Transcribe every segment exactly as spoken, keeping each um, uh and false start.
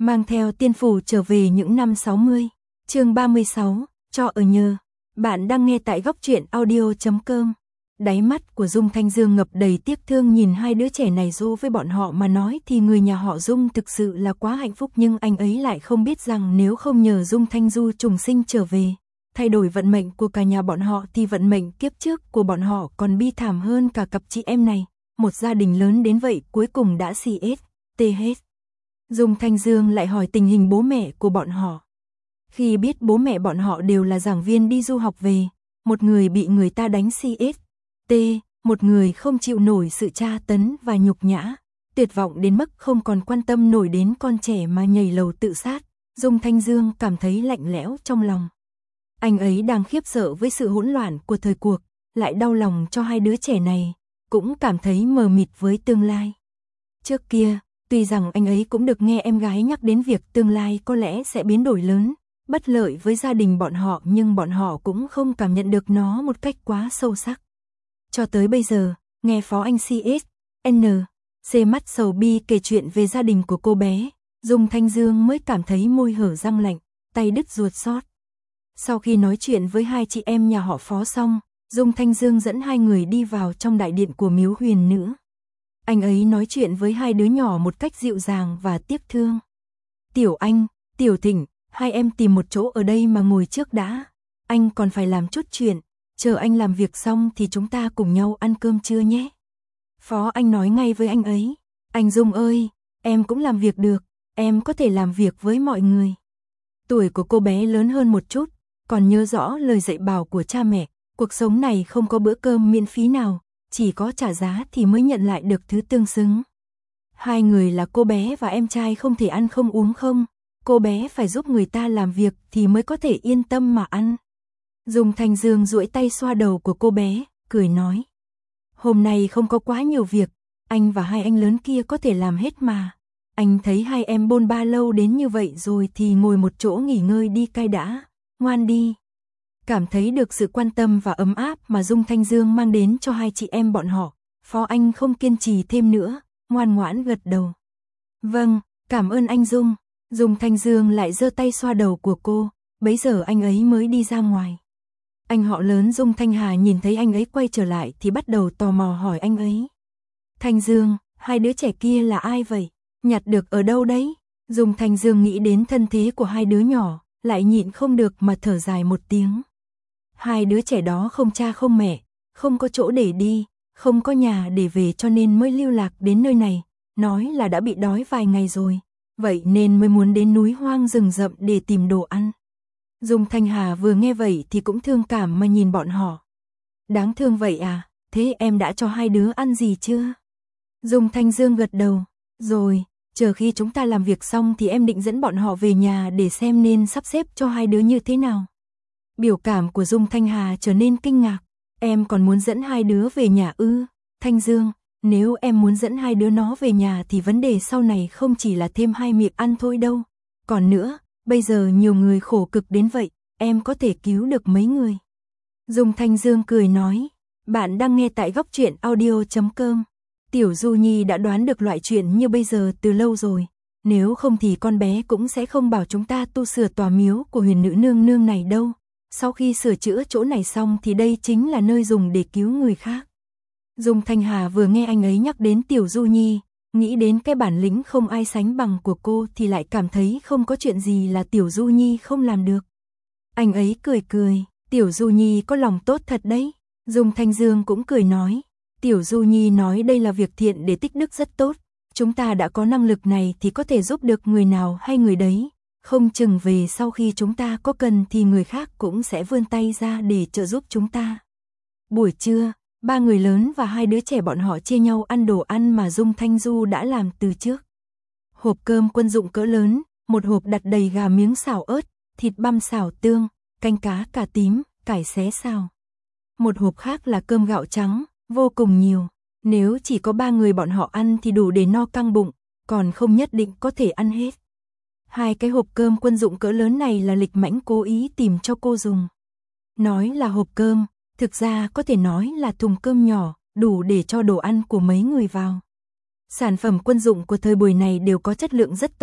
Mang theo tiên phủ trở về những năm sáu mươi. Chương ba mươi sáu, cho ở nhờ. Bạn đang nghe tại góc truyện audio chấm com. Đáy mắt của Dung Thanh Dương ngập đầy tiếc thương nhìn hai đứa trẻ này. Dù với bọn họ mà nói thì người nhà họ Dung thực sự là quá hạnh phúc, nhưng anh ấy lại không biết rằng nếu không nhờ Dung Thanh Du trùng sinh trở về, thay đổi vận mệnh của cả nhà bọn họ, thì vận mệnh kiếp trước của bọn họ còn bi thảm hơn cả cặp chị em này. Một gia đình lớn đến vậy cuối cùng đã xì ét tê hết. Dung Thanh Dương lại hỏi tình hình bố mẹ của bọn họ. Khi biết bố mẹ bọn họ đều là giảng viên đi du học về, một người bị người ta đánh xê ét tê, một người không chịu nổi sự tra tấn và nhục nhã, tuyệt vọng đến mức không còn quan tâm nổi đến con trẻ mà nhảy lầu tự sát, Dung Thanh Dương cảm thấy lạnh lẽo trong lòng. Anh ấy đang khiếp sợ với sự hỗn loạn của thời cuộc, lại đau lòng cho hai đứa trẻ này, cũng cảm thấy mờ mịt với tương lai. Trước kia, tuy rằng anh ấy cũng được nghe em gái nhắc đến việc tương lai có lẽ sẽ biến đổi lớn, bất lợi với gia đình bọn họ, nhưng bọn họ cũng không cảm nhận được nó một cách quá sâu sắc. Cho tới bây giờ, nghe Phó Anh xê ét en xê mắt sầu bi kể chuyện về gia đình của cô bé, Dung Thanh Dương mới cảm thấy môi hở răng lạnh, tay đứt ruột xót. Sau khi nói chuyện với hai chị em nhà họ Phó xong, Dung Thanh Dương dẫn hai người đi vào trong đại điện của miếu huyền nữ. Anh ấy nói chuyện với hai đứa nhỏ một cách dịu dàng và tiếc thương. Tiểu Anh, Tiểu Thịnh, hai em tìm một chỗ ở đây mà ngồi trước đã. Anh còn phải làm chút chuyện, chờ anh làm việc xong thì chúng ta cùng nhau ăn cơm trưa nhé. Phó Anh nói ngay với anh ấy. Anh Dung ơi, em cũng làm việc được, em có thể làm việc với mọi người. Tuổi của cô bé lớn hơn một chút, còn nhớ rõ lời dạy bảo của cha mẹ, cuộc sống này không có bữa cơm miễn phí nào, chỉ có trả giá thì mới nhận lại được thứ tương xứng. Hai người là cô bé và em trai không thể ăn không uống không, cô bé phải giúp người ta làm việc thì mới có thể yên tâm mà ăn. Dung Thanh Dương duỗi tay xoa đầu của cô bé, cười nói. Hôm nay không có quá nhiều việc, anh và hai anh lớn kia có thể làm hết mà. Anh thấy hai em bôn ba lâu đến như vậy rồi thì ngồi một chỗ nghỉ ngơi đi cai đã, ngoan đi. Cảm thấy được sự quan tâm và ấm áp mà Dung Thanh Dương mang đến cho hai chị em bọn họ, Phó Anh không kiên trì thêm nữa, ngoan ngoãn gật đầu. Vâng, cảm ơn anh Dung. Dung Thanh Dương lại giơ tay xoa đầu của cô, bấy giờ anh ấy mới đi ra ngoài. Anh họ lớn Dung Thanh Hà nhìn thấy anh ấy quay trở lại thì bắt đầu tò mò hỏi anh ấy. Thanh Dương, hai đứa trẻ kia là ai vậy? Nhặt được ở đâu đấy? Dung Thanh Dương nghĩ đến thân thế của hai đứa nhỏ, lại nhịn không được mà thở dài một tiếng. Hai đứa trẻ đó không cha không mẹ, không có chỗ để đi, không có nhà để về cho nên mới lưu lạc đến nơi này, nói là đã bị đói vài ngày rồi, vậy nên mới muốn đến núi hoang rừng rậm để tìm đồ ăn. Dung Thanh Hà vừa nghe vậy thì cũng thương cảm mà nhìn bọn họ. Đáng thương vậy à, thế em đã cho hai đứa ăn gì chưa? Dung Thanh Dương gật đầu, rồi, chờ khi chúng ta làm việc xong thì em định dẫn bọn họ về nhà để xem nên sắp xếp cho hai đứa như thế nào. Biểu cảm của Dung Thanh Hà trở nên kinh ngạc, em còn muốn dẫn hai đứa về nhà ư? Thanh Dương, nếu em muốn dẫn hai đứa nó về nhà thì vấn đề sau này không chỉ là thêm hai miệng ăn thôi đâu. Còn nữa, bây giờ nhiều người khổ cực đến vậy, em có thể cứu được mấy người. Dung Thanh Dương cười nói, bạn đang nghe tại góc truyện audio chấm com. Tiểu Du Nhi đã đoán được loại chuyện như bây giờ từ lâu rồi, nếu không thì con bé cũng sẽ không bảo chúng ta tu sửa tòa miếu của huyền nữ nương nương này đâu. Sau khi sửa chữa chỗ này xong thì đây chính là nơi dùng để cứu người khác. Dung Thanh Hà vừa nghe anh ấy nhắc đến Tiểu Du Nhi, nghĩ đến cái bản lĩnh không ai sánh bằng của cô thì lại cảm thấy không có chuyện gì là Tiểu Du Nhi không làm được. Anh ấy cười cười, Tiểu Du Nhi có lòng tốt thật đấy. Dung Thanh Dương cũng cười nói, Tiểu Du Nhi nói đây là việc thiện để tích đức rất tốt, chúng ta đã có năng lực này thì có thể giúp được người nào hay người đấy, không chừng về sau khi chúng ta có cần thì người khác cũng sẽ vươn tay ra để trợ giúp chúng ta. Buổi trưa, ba người lớn và hai đứa trẻ bọn họ chia nhau ăn đồ ăn mà Dung Thanh Du đã làm từ trước. Hộp cơm quân dụng cỡ lớn, một hộp đặt đầy gà miếng xào ớt, thịt băm xào tương, canh cá cà tím, cải xé xào. Một hộp khác là cơm gạo trắng, vô cùng nhiều. Nếu chỉ có ba người bọn họ ăn thì đủ để no căng bụng, còn không nhất định có thể ăn hết. Hai cái hộp cơm quân dụng cỡ lớn này là Lịch Mãnh cố ý tìm cho cô dùng. Nói là hộp cơm, thực ra có thể nói là thùng cơm nhỏ, đủ để cho đồ ăn của mấy người vào. Sản phẩm quân dụng của thời buổi này đều có chất lượng rất tốt,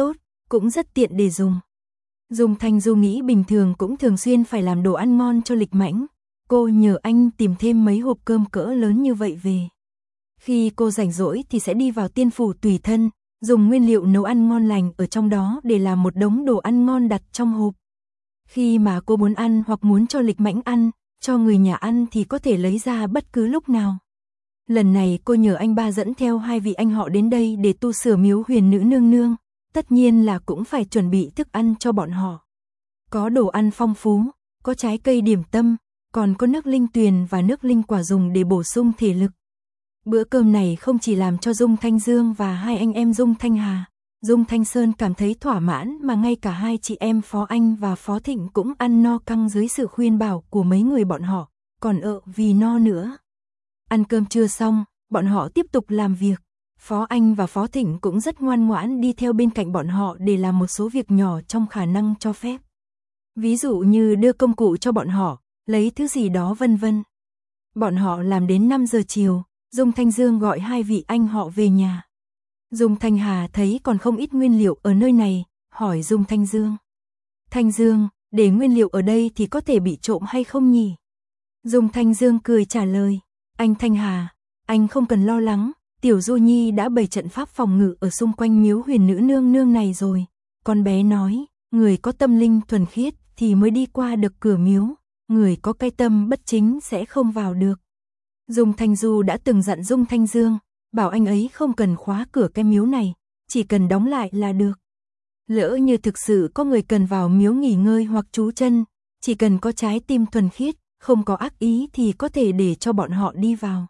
cũng rất tiện để dùng. Dung Thanh Du nghĩ bình thường cũng thường xuyên phải làm đồ ăn ngon cho Lịch Mãnh, cô nhờ anh tìm thêm mấy hộp cơm cỡ lớn như vậy về. Khi cô rảnh rỗi thì sẽ đi vào tiên phủ tùy thân, dùng nguyên liệu nấu ăn ngon lành ở trong đó để làm một đống đồ ăn ngon đặt trong hộp. Khi mà cô muốn ăn hoặc muốn cho Lịch Mãnh ăn, cho người nhà ăn thì có thể lấy ra bất cứ lúc nào. Lần này cô nhờ anh ba dẫn theo hai vị anh họ đến đây để tu sửa miếu Huyền Nữ Nương Nương, tất nhiên là cũng phải chuẩn bị thức ăn cho bọn họ. Có đồ ăn phong phú, có trái cây điểm tâm, còn có nước linh tuyền và nước linh quả dùng để bổ sung thể lực. Bữa cơm này không chỉ làm cho Dung Thanh Dương và hai anh em Dung Thanh Hà, Dung Thanh Sơn cảm thấy thỏa mãn mà ngay cả hai chị em Phó Anh và Phó Thịnh cũng ăn no căng dưới sự khuyên bảo của mấy người bọn họ, còn ợ vì no nữa. Ăn cơm trưa xong, bọn họ tiếp tục làm việc. Phó Anh và Phó Thịnh cũng rất ngoan ngoãn đi theo bên cạnh bọn họ để làm một số việc nhỏ trong khả năng cho phép. Ví dụ như đưa công cụ cho bọn họ, lấy thứ gì đó vân vân. Bọn họ làm đến năm giờ chiều, Dung Thanh Dương gọi hai vị anh họ về nhà. Dung Thanh Hà thấy còn không ít nguyên liệu ở nơi này, hỏi Dung Thanh Dương. Thanh Dương, để nguyên liệu ở đây thì có thể bị trộm hay không nhỉ? Dung Thanh Dương cười trả lời, anh Thanh Hà, anh không cần lo lắng, Tiểu Du Nhi đã bày trận pháp phòng ngự ở xung quanh miếu Huyền Nữ Nương Nương này rồi. Con bé nói, người có tâm linh thuần khiết thì mới đi qua được cửa miếu, người có cái tâm bất chính sẽ không vào được. Dung Thanh Du đã từng dặn Dung Thanh Dương, bảo anh ấy không cần khóa cửa cái miếu này, chỉ cần đóng lại là được. Lỡ như thực sự có người cần vào miếu nghỉ ngơi hoặc trú chân, chỉ cần có trái tim thuần khiết, không có ác ý thì có thể để cho bọn họ đi vào.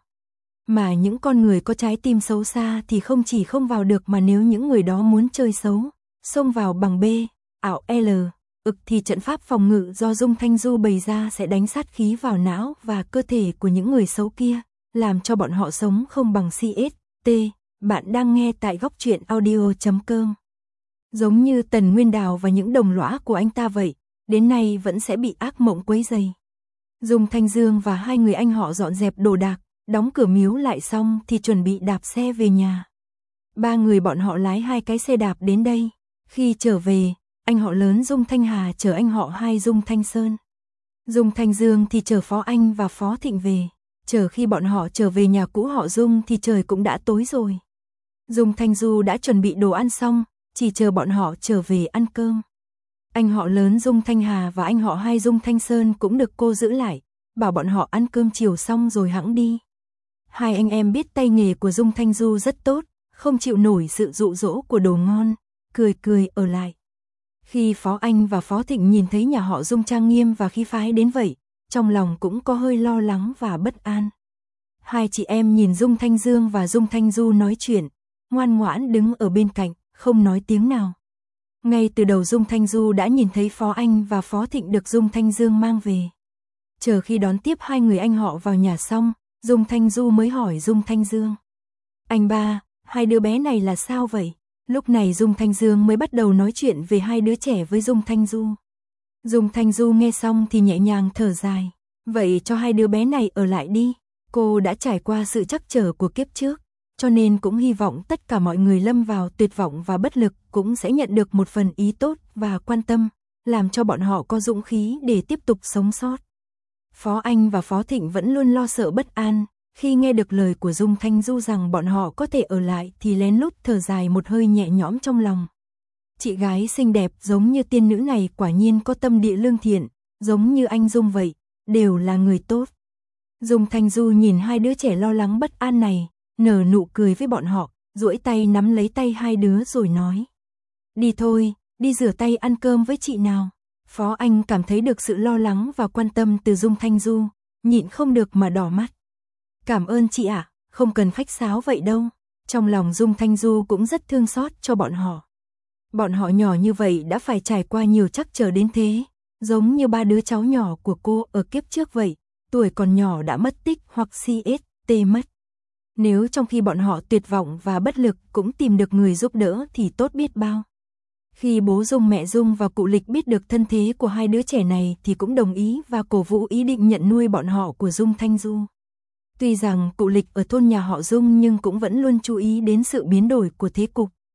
Mà những con người có trái tim xấu xa thì không chỉ không vào được, mà nếu những người đó muốn chơi xấu, xông vào bằng B, ảo L, ực thì trận pháp phòng ngự do Dung Thanh Du bày ra sẽ đánh sát khí vào não và cơ thể của những người xấu kia, làm cho bọn họ sống không bằng xê ét tê. Bạn đang nghe tại góc truyện audio chấm com. Giống như Tần Nguyên Đào và những đồng lõa của anh ta vậy, đến nay vẫn sẽ bị ác mộng quấy rầy. Dung Thanh Dương và hai người anh họ dọn dẹp đồ đạc, đóng cửa miếu lại xong thì chuẩn bị đạp xe về nhà. Ba người bọn họ lái hai cái xe đạp đến đây. Khi trở về, anh họ lớn Dung Thanh Hà chở anh họ hai Dung Thanh Sơn. Dung Thanh Dương thì chở Phó Anh và Phó Thịnh về. Chờ khi bọn họ trở về nhà cũ họ Dung thì trời cũng đã tối rồi. Dung Thanh Du đã chuẩn bị đồ ăn xong, chỉ chờ bọn họ trở về ăn cơm. Anh họ lớn Dung Thanh Hà và anh họ hai Dung Thanh Sơn cũng được cô giữ lại, bảo bọn họ ăn cơm chiều xong rồi hẵng đi. Hai anh em biết tay nghề của Dung Thanh Du rất tốt, không chịu nổi sự dụ dỗ của đồ ngon, cười cười ở lại. Khi Phó Anh và Phó Thịnh nhìn thấy nhà họ Dung trang nghiêm và khí phái đến vậy, trong lòng cũng có hơi lo lắng và bất an. Hai chị em nhìn Dung Thanh Dương và Dung Thanh Du nói chuyện, ngoan ngoãn đứng ở bên cạnh, không nói tiếng nào. Ngay từ đầu Dung Thanh Du đã nhìn thấy Phó Anh và Phó Thịnh được Dung Thanh Dương mang về. Chờ khi đón tiếp hai người anh họ vào nhà xong, Dung Thanh Du mới hỏi Dung Thanh Dương. Anh ba, hai đứa bé này là sao vậy? Lúc này Dung Thanh Dương mới bắt đầu nói chuyện về hai đứa trẻ với Dung Thanh Du. Dung Thanh Du nghe xong thì nhẹ nhàng thở dài. Vậy cho hai đứa bé này ở lại đi. Cô đã trải qua sự trắc trở của kiếp trước, cho nên cũng hy vọng tất cả mọi người lâm vào tuyệt vọng và bất lực cũng sẽ nhận được một phần ý tốt và quan tâm, làm cho bọn họ có dũng khí để tiếp tục sống sót. Phó Anh và Phó Thịnh vẫn luôn lo sợ bất an, khi nghe được lời của Dung Thanh Du rằng bọn họ có thể ở lại thì lén lút thở dài một hơi nhẹ nhõm trong lòng. Chị gái xinh đẹp giống như tiên nữ này quả nhiên có tâm địa lương thiện, giống như anh Dung vậy, đều là người tốt. Dung Thanh Du nhìn hai đứa trẻ lo lắng bất an này, nở nụ cười với bọn họ, duỗi tay nắm lấy tay hai đứa rồi nói. Đi thôi, đi rửa tay ăn cơm với chị nào. Phó Anh cảm thấy được sự lo lắng và quan tâm từ Dung Thanh Du, nhịn không được mà đỏ mắt. Cảm ơn chị ạ, không cần khách sáo vậy đâu. Trong lòng Dung Thanh Du cũng rất thương xót cho bọn họ. Bọn họ nhỏ như vậy đã phải trải qua nhiều trắc trở đến thế, giống như ba đứa cháu nhỏ của cô ở kiếp trước vậy, tuổi còn nhỏ đã mất tích hoặc xê ét tê mất. Nếu trong khi bọn họ tuyệt vọng và bất lực cũng tìm được người giúp đỡ thì tốt biết bao. Khi bố Dung, mẹ Dung và cụ Lịch biết được thân thế của hai đứa trẻ này thì cũng đồng ý và cổ vũ ý định nhận nuôi bọn họ của Dung Thanh Du. Tuy rằng cụ Lịch ở thôn nhà họ Dung nhưng cũng vẫn luôn chú ý đến sự biến đổi của thế cục.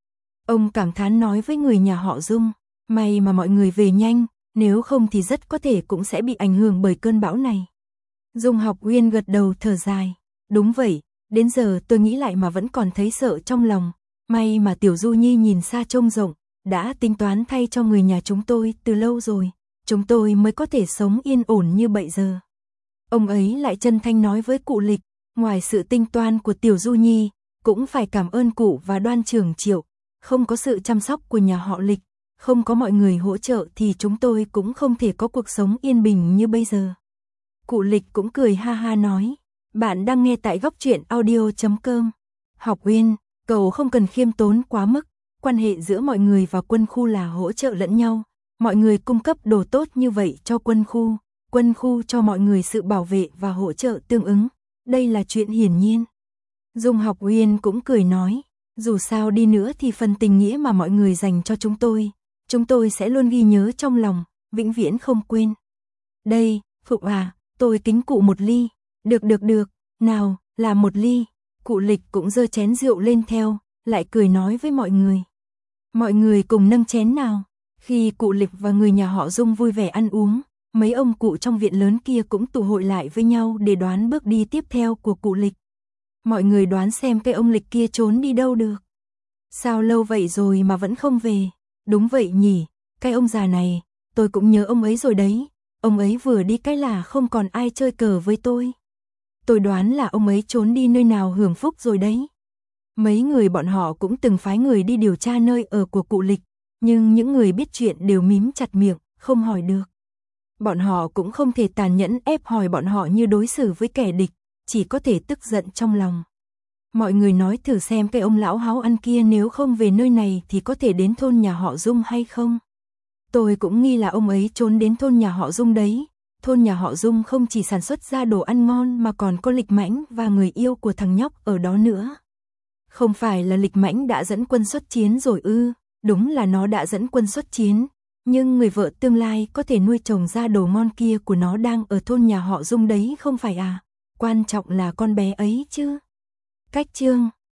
Ông cảm thán nói với người nhà họ Dung, may mà mọi người về nhanh, nếu không thì rất có thể cũng sẽ bị ảnh hưởng bởi cơn bão này. Dung Học Uyên gật đầu thở dài, đúng vậy, đến giờ tôi nghĩ lại mà vẫn còn thấy sợ trong lòng, may mà Tiểu Du Nhi nhìn xa trông rộng, đã tính toán thay cho người nhà chúng tôi từ lâu rồi, chúng tôi mới có thể sống yên ổn như bây giờ. Ông ấy lại chân thanh nói với cụ Lịch, ngoài sự tinh toán của Tiểu Du Nhi, cũng phải cảm ơn cụ và Đoan trưởng Triệu, không có sự chăm sóc của nhà họ Lịch, không có mọi người hỗ trợ thì chúng tôi cũng không thể có cuộc sống yên bình như bây giờ. Cụ Lịch cũng cười ha ha nói, bạn đang nghe tại góc truyện audio chấm com. Học Uyên, cậu không cần khiêm tốn quá mức, quan hệ giữa mọi người và quân khu là hỗ trợ lẫn nhau, mọi người cung cấp đồ tốt như vậy cho quân khu, quân khu cho mọi người sự bảo vệ và hỗ trợ tương ứng, đây là chuyện hiển nhiên. Dung Học Uyên cũng cười nói, dù sao đi nữa thì phần tình nghĩa mà mọi người dành cho chúng tôi, chúng tôi sẽ luôn ghi nhớ trong lòng, vĩnh viễn không quên. Đây, Phụ à, tôi kính cụ một ly. Được được được, nào, là một ly. Cụ Lịch cũng giơ chén rượu lên theo, lại cười nói với mọi người. Mọi người cùng nâng chén nào. Khi cụ Lịch và người nhà họ Dung vui vẻ ăn uống, mấy ông cụ trong viện lớn kia cũng tụ hội lại với nhau để đoán bước đi tiếp theo của cụ Lịch. Mọi người đoán xem cái ông Lịch kia trốn đi đâu được. Sao lâu vậy rồi mà vẫn không về? Đúng vậy nhỉ, cái ông già này, tôi cũng nhớ ông ấy rồi đấy. Ông ấy vừa đi cái là không còn ai chơi cờ với tôi. Tôi đoán là ông ấy trốn đi nơi nào hưởng phúc rồi đấy. Mấy người bọn họ cũng từng phái người đi điều tra nơi ở của cụ Lịch, nhưng những người biết chuyện đều mím chặt miệng, không hỏi được. Bọn họ cũng không thể tàn nhẫn ép hỏi bọn họ như đối xử với kẻ địch, chỉ có thể tức giận trong lòng. Mọi người nói thử xem cái ông lão háo ăn kia nếu không về nơi này thì có thể đến thôn nhà họ Dung hay không? Tôi cũng nghi là ông ấy trốn đến thôn nhà họ Dung đấy. Thôn nhà họ Dung không chỉ sản xuất ra đồ ăn ngon mà còn có Lịch Mãnh và người yêu của thằng nhóc ở đó nữa. Không phải là Lịch Mãnh đã dẫn quân xuất chiến rồi ư? Đúng là nó đã dẫn quân xuất chiến, nhưng người vợ tương lai có thể nuôi trồng ra đồ ngon kia của nó đang ở thôn nhà họ Dung đấy không phải à? Quan trọng là con bé ấy chứ. Cách chương